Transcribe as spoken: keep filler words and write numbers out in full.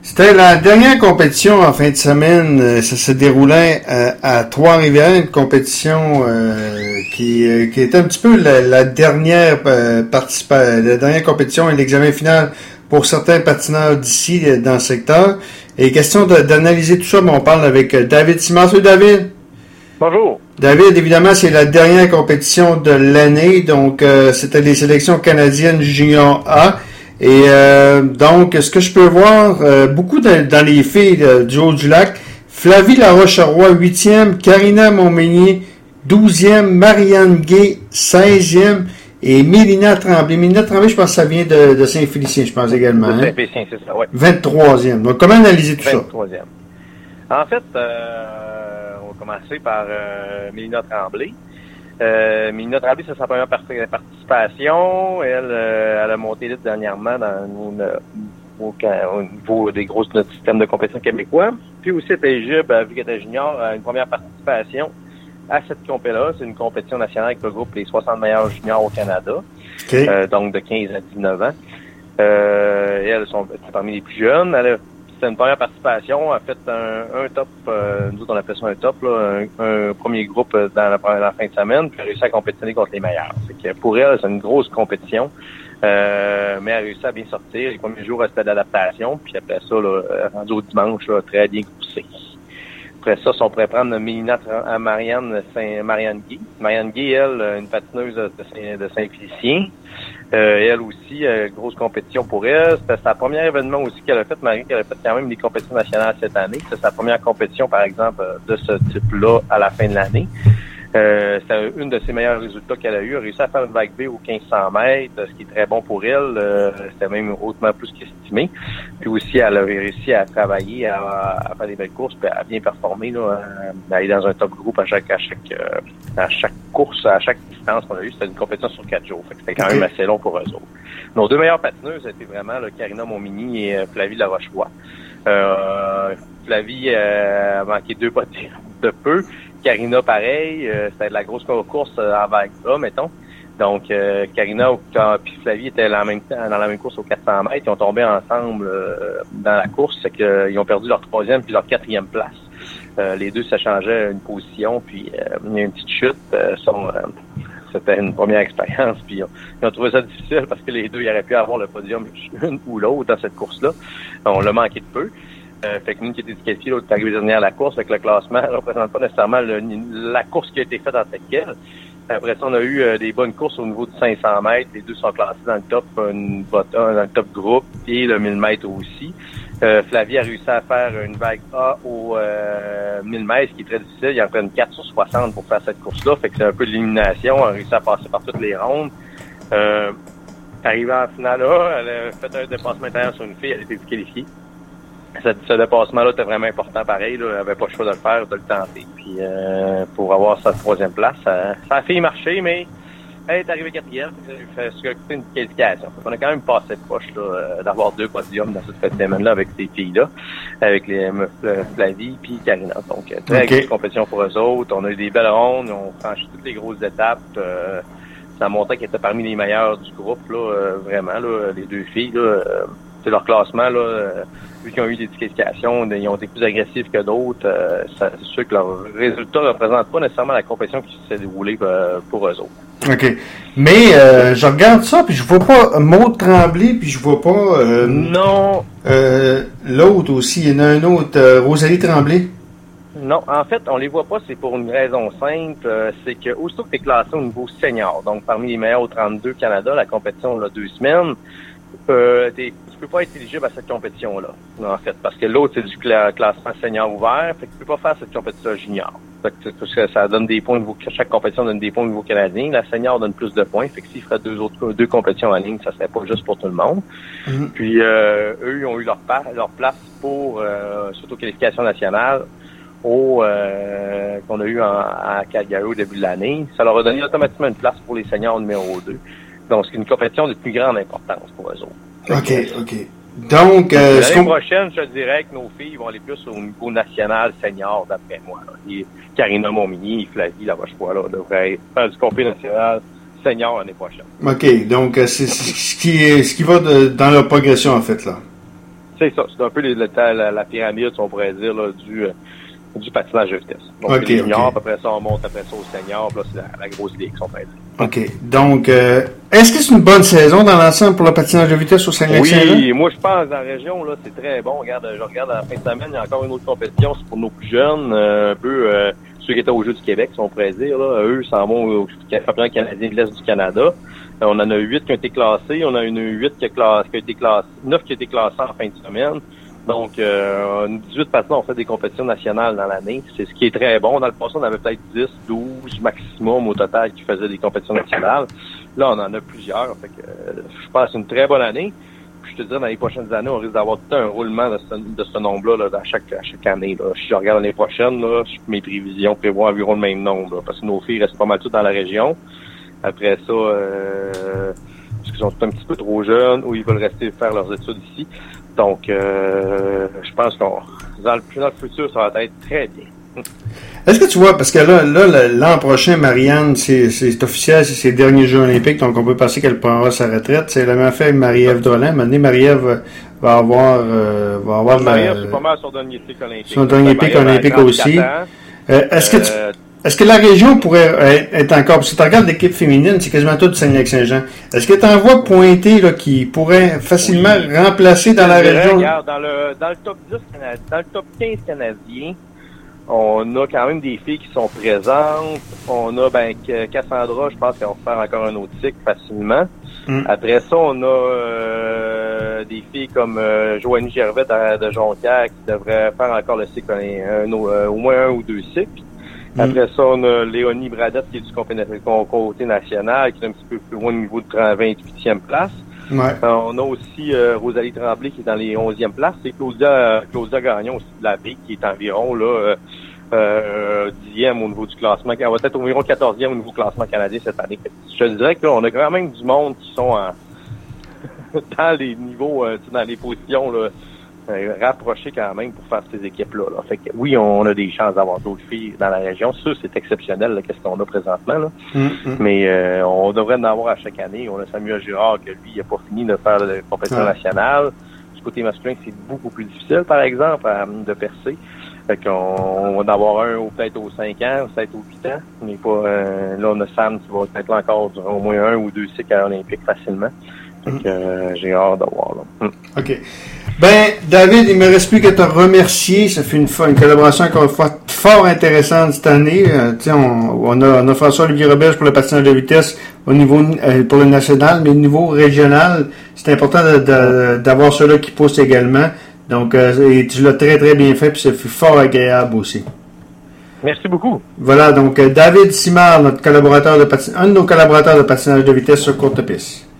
C'était la dernière compétition en fin de semaine. Ça se déroulait à, à Trois-Rivières, une compétition euh, qui, euh, qui était un petit peu la, la dernière euh, participa- la dernière compétition et l'examen final pour certains patineurs d'ici dans le secteur. Et question de, d'analyser tout ça, on parle avec David Simard. Salut David. Bonjour. David, évidemment, c'est la dernière compétition de l'année, donc euh, c'était les sélections canadiennes Junior A. Et euh, donc, ce que je peux voir, euh, beaucoup de, dans les filles euh, du Haut-du-Lac, Flavie Laroche-Roy, huitième, Karina Montmagny, douzième, Marianne Gay, seizième, et Mélina Tremblay. Mélina Tremblay, je pense que ça vient de, de Saint-Félicien, je pense également. De Saint-Félicien, hein? C'est ça, oui. vingt-troisième. Donc, comment analyser tout vingt-troisième. Ça? En fait, euh, on va commencer par euh, Mélina Tremblay. Euh, Mélina Tremblay, c'est sa première participation. Elle, euh, elle a monté vite dernièrement dans, au, au, au niveau des gros de notre système de compétition québécois. Puis aussi, elle était éligible, vu qu'elle était junior, à une première participation à cette compétition-là. C'est une compétition nationale avec le groupe les soixante meilleurs juniors au Canada. Okay. Euh, donc de quinze à dix-neuf ans. Euh, et elles sont parmi les plus jeunes. Elle a C'était une première participation. Elle a fait un, un top, euh, nous autres on appelle ça un top, là, un, un premier groupe dans la, dans la fin de semaine, puis elle a réussi à compétitionner contre les meilleurs. C'est que pour elle, c'est une grosse compétition, euh, mais elle a réussi à bien sortir. Les premiers jours, c'était d'adaptation, puis après ça, là, rendu au dimanche, là, très bien poussé. Après ça, si on pourrait prendre Mélina à Marianne Saint, Marianne Guy. Marianne Guy, elle, une patineuse de, Saint, de Saint-Félicien. Euh, elle aussi, euh, grosse compétition pour elle. C'était sa première événement aussi qu'elle a fait. Marie, qu'elle a fait quand même des compétitions nationales cette année. C'est sa première compétition, par exemple, de ce type-là à la fin de l'année. Euh, c'était une de ses meilleurs résultats qu'elle a eu. Elle a réussi à faire une vague B au quinze cents mètres, ce qui est très bon pour elle. Euh, c'était même hautement plus qu'estimé. Puis aussi, elle a réussi à travailler, à, à faire des belles courses, puis à bien performer, là, à aller dans un top groupe à chaque, à chaque, euh, à chaque course, à chaque distance qu'on a eu. C'était une compétition sur quatre jours. Fait que c'était quand même assez long pour eux autres. Nos deux meilleures patineuses étaient vraiment là, Karina Montmagny et euh, Flavie Laroche-Roy. Euh, Flavie euh, a manqué deux pas de peu. Karina, pareil, euh, c'était de la grosse course euh, en vague A, mettons. Donc, euh, Karina puis Flavie étaient dans la, même, dans la même course aux quatre cents mètres. Ils ont tombé ensemble euh, dans la course. C'est qu'ils ont perdu leur troisième puis leur quatrième place. Euh, les deux s'échangeaient une position, puis euh, il y a une petite chute. Euh, sont, euh, c'était une première expérience, puis ils ont, ils ont trouvé ça difficile parce que les deux, ils auraient pu avoir le podium une ou l'autre dans cette course-là. On l'a manqué de peu. Euh, fait que nous qui était disqualifié, l'autre est arrivé dernière à la course, fait que le classement ne représente pas nécessairement le, la course qui a été faite en telle quelle. Après ça, on a eu euh, des bonnes courses au niveau de cinq cents mètres. Les deux sont classés dans le top, une bottom, dans le top groupe et le mille mètres aussi. Euh, Flavie a réussi à faire une vague A au euh, mille mètres, ce qui est très difficile. Il en prend une quatre sur soixante pour faire cette course-là. Fait que c'est un peu de l'élimination. Elle a réussi à passer par toutes les rondes. Euh, arrivée en finale là, elle a fait un dépassement intérieur sur une fille. Elle a été disqualifiée. Ce, ce dépassement-là était vraiment important, pareil. Là, elle n'avait pas le choix de le faire, de le tenter. Puis euh, pour avoir sa troisième place, ça, ça a fait marcher, mais elle est arrivée quatrième. Ça a coûté une qualification. On a quand même passé proche là, d'avoir deux podiums dans cette semaine-là avec ces filles-là, avec les euh, Flavie puis Karina. Donc très okay. Grosse compétition pour eux autres. On a eu des belles rondes, on a franchi toutes les grosses étapes. Euh, ça montrait qu'elles étaient parmi les meilleures du groupe, là, euh, vraiment, là, les deux filles. Là, euh, c'est leur classement, là, euh, vu qu'ils ont eu des disqualifications, ils ont été plus agressifs que d'autres. Euh, ça, c'est sûr que leurs résultats ne représentent pas nécessairement la compétition qui s'est déroulée euh, pour eux autres. OK. Mais euh, je regarde ça, puis je vois pas Maud Tremblay, puis je vois pas... Euh, non. Euh, l'autre aussi, il y en a un autre, euh, Rosalie Tremblay. Non, en fait, on les voit pas, c'est pour une raison simple, euh, c'est que aussitôt que tu es classé au niveau senior, donc parmi les meilleurs au trente-deux Canada, la compétition là deux semaines, euh, t'es, tu peux pas être éligible à cette compétition-là, en fait, parce que l'autre, c'est du cla- classement senior ouvert, fait que tu peux pas faire cette compétition junior. Fait que, parce que ça donne des points, niveau, chaque compétition donne des points au niveau canadien, la senior donne plus de points, fait que s'ils feraient deux autres, deux compétitions en ligne, ça serait pas juste pour tout le monde. Mm-hmm. Puis, euh, eux, ils ont eu leur, pa- leur place pour, euh, surtout qualification nationale, au au qu'on a eu en, à Calgary au début de l'année. Ça leur a donné automatiquement une place pour les seniors numéro deux. Donc, c'est une compétition de plus grande importance pour eux autres. OK, OK. Donc, euh, l'année qu'on... prochaine, je dirais que nos filles vont aller plus au niveau national senior, d'après moi. Là. Et Karina Montmagny, Flavie Laroche-Roy, là, devraient faire du compé national senior l'année prochaine. OK, donc c'est, c'est ce qui est, ce qui va de, dans leur progression, en fait, là. c'est ça. C'est un peu les, la, la, la pyramide, on pourrait dire, là, du, du patinage de vitesse. Donc, okay, les juniors, okay. après ça, on monte après ça au senior, puis là, c'est la, la grosse ligue, on pourrait dire. OK. Donc, euh, est-ce que c'est une bonne saison dans l'ensemble pour le patinage de vitesse au Saguenay-Lac-Saint-Jean? Oui, moi, je pense, dans la région, là, c'est très bon. Regarde, je regarde à la fin de semaine, il y a encore une autre compétition, c'est pour nos plus jeunes, euh, un peu, euh, ceux qui étaient au Jeux du Québec, si on pourrait dire, là. Eux, s'en vont au championnat canadien de l'Est du Canada. Euh, on en a huit qui ont été classés. On a une huit qui a, classé, qui a été classée, neuf qui a été classés en fin de semaine. Donc, euh, dix-huit patineurs ont fait des compétitions nationales dans l'année. C'est ce qui est très bon. Dans le passé, on avait peut-être dix, douze maximum au total qui faisaient des compétitions nationales. Là, on en a plusieurs. Fait que, euh, je pense que c'est une très bonne année. Puis, je te dis, dans les prochaines années, on risque d'avoir tout un roulement de ce, de ce nombre-là là, à, chaque, à chaque année. Là. Si je regarde l'année prochaine, là, mes prévisions prévoient environ le même nombre. Là, parce que nos filles restent pas mal toutes dans la région. Après ça, euh, parce qu'ils sont un petit peu trop jeunes ou ils veulent rester faire leurs études ici. Donc, euh, je pense qu'on dans le, dans le futur, ça va être très bien. Est-ce que tu vois, parce que là, là l'an prochain, Marianne, c'est, c'est officiel, c'est ses derniers Jeux olympiques, donc on peut penser qu'elle prendra sa retraite. C'est la même affaire avec Marie-Ève Drolin. Maintenant, Marie-Ève va avoir, euh, va avoir Marie-Ève, la, c'est pas mal son dernier pic olympique. Son dernier pic olympique aussi. Euh, est-ce que tu, est-ce que la région pourrait être encore, parce que tu regardes l'équipe féminine, c'est quasiment tout du Saguenay-Lac-Saint-Jean. Est-ce que tu en vois pointer, là, qui pourrait facilement oui. remplacer dans la région? Regarde, dans le, dans le top dix, dans le top quinze canadien, on a quand même des filles qui sont présentes. On a, ben, Cassandra, je pense qu'elle va faire encore un autre cycle facilement. Mm. Après ça, on a euh, des filles comme euh, Joanie Gervais de, de Jonquière qui devrait faire encore le cycle, un, un, un, au moins un ou deux cycles. Mm. Après ça, on a Léonie Bradette qui est du côté national, qui est un petit peu plus loin au niveau de vingt-huitième place. Ouais. Euh, on a aussi euh, Rosalie Tremblay qui est dans les onzième places. C'est Claudia, euh, Claudia Gagnon aussi de la B qui est environ là euh, euh, dixième au niveau du classement. Elle va être environ quatorzième au niveau classement canadien cette année. Je te dirais que là, on a quand même du monde qui sont en dans les niveaux, euh, dans les positions là, euh, rapprochées quand même pour faire ces équipes-là. Là. Fait que oui, on a des chances d'avoir d'autres filles dans la région. Ça, c'est exceptionnel, là, qu'est-ce qu'on a présentement. Là. Mm-hmm. Mais euh, on devrait en avoir à chaque année. On a Samuel Girard, que lui, il n'a pas fini de faire la compétition ouais. nationale. Du côté masculin, c'est beaucoup plus difficile, par exemple, à, de percer. Fait qu'on on va en avoir un ou peut-être aux cinq ans, peut-être aux huit ans. Mais pas euh, là, on a Sam qui va être là encore durant au moins un ou deux cycles à l'Olympique facilement. Fait que euh, j'ai hâte de voir là. Mm. OK. Ben, David, il me reste plus qu'à te remercier. Ça fait une, une collaboration encore une fois fort intéressante cette année. Euh, on, on, a, on a François-Olivier Roberge pour le patinage de vitesse au niveau euh, pour le national, mais au niveau régional, c'est important de, de, d'avoir ceux-là qui poussent également. Donc, euh, et tu l'as très très bien fait, puis ça fait fort agréable aussi. Merci beaucoup. Voilà, donc euh, David Simard, notre collaborateur de patin, un de nos collaborateurs de patinage de vitesse sur courte piste.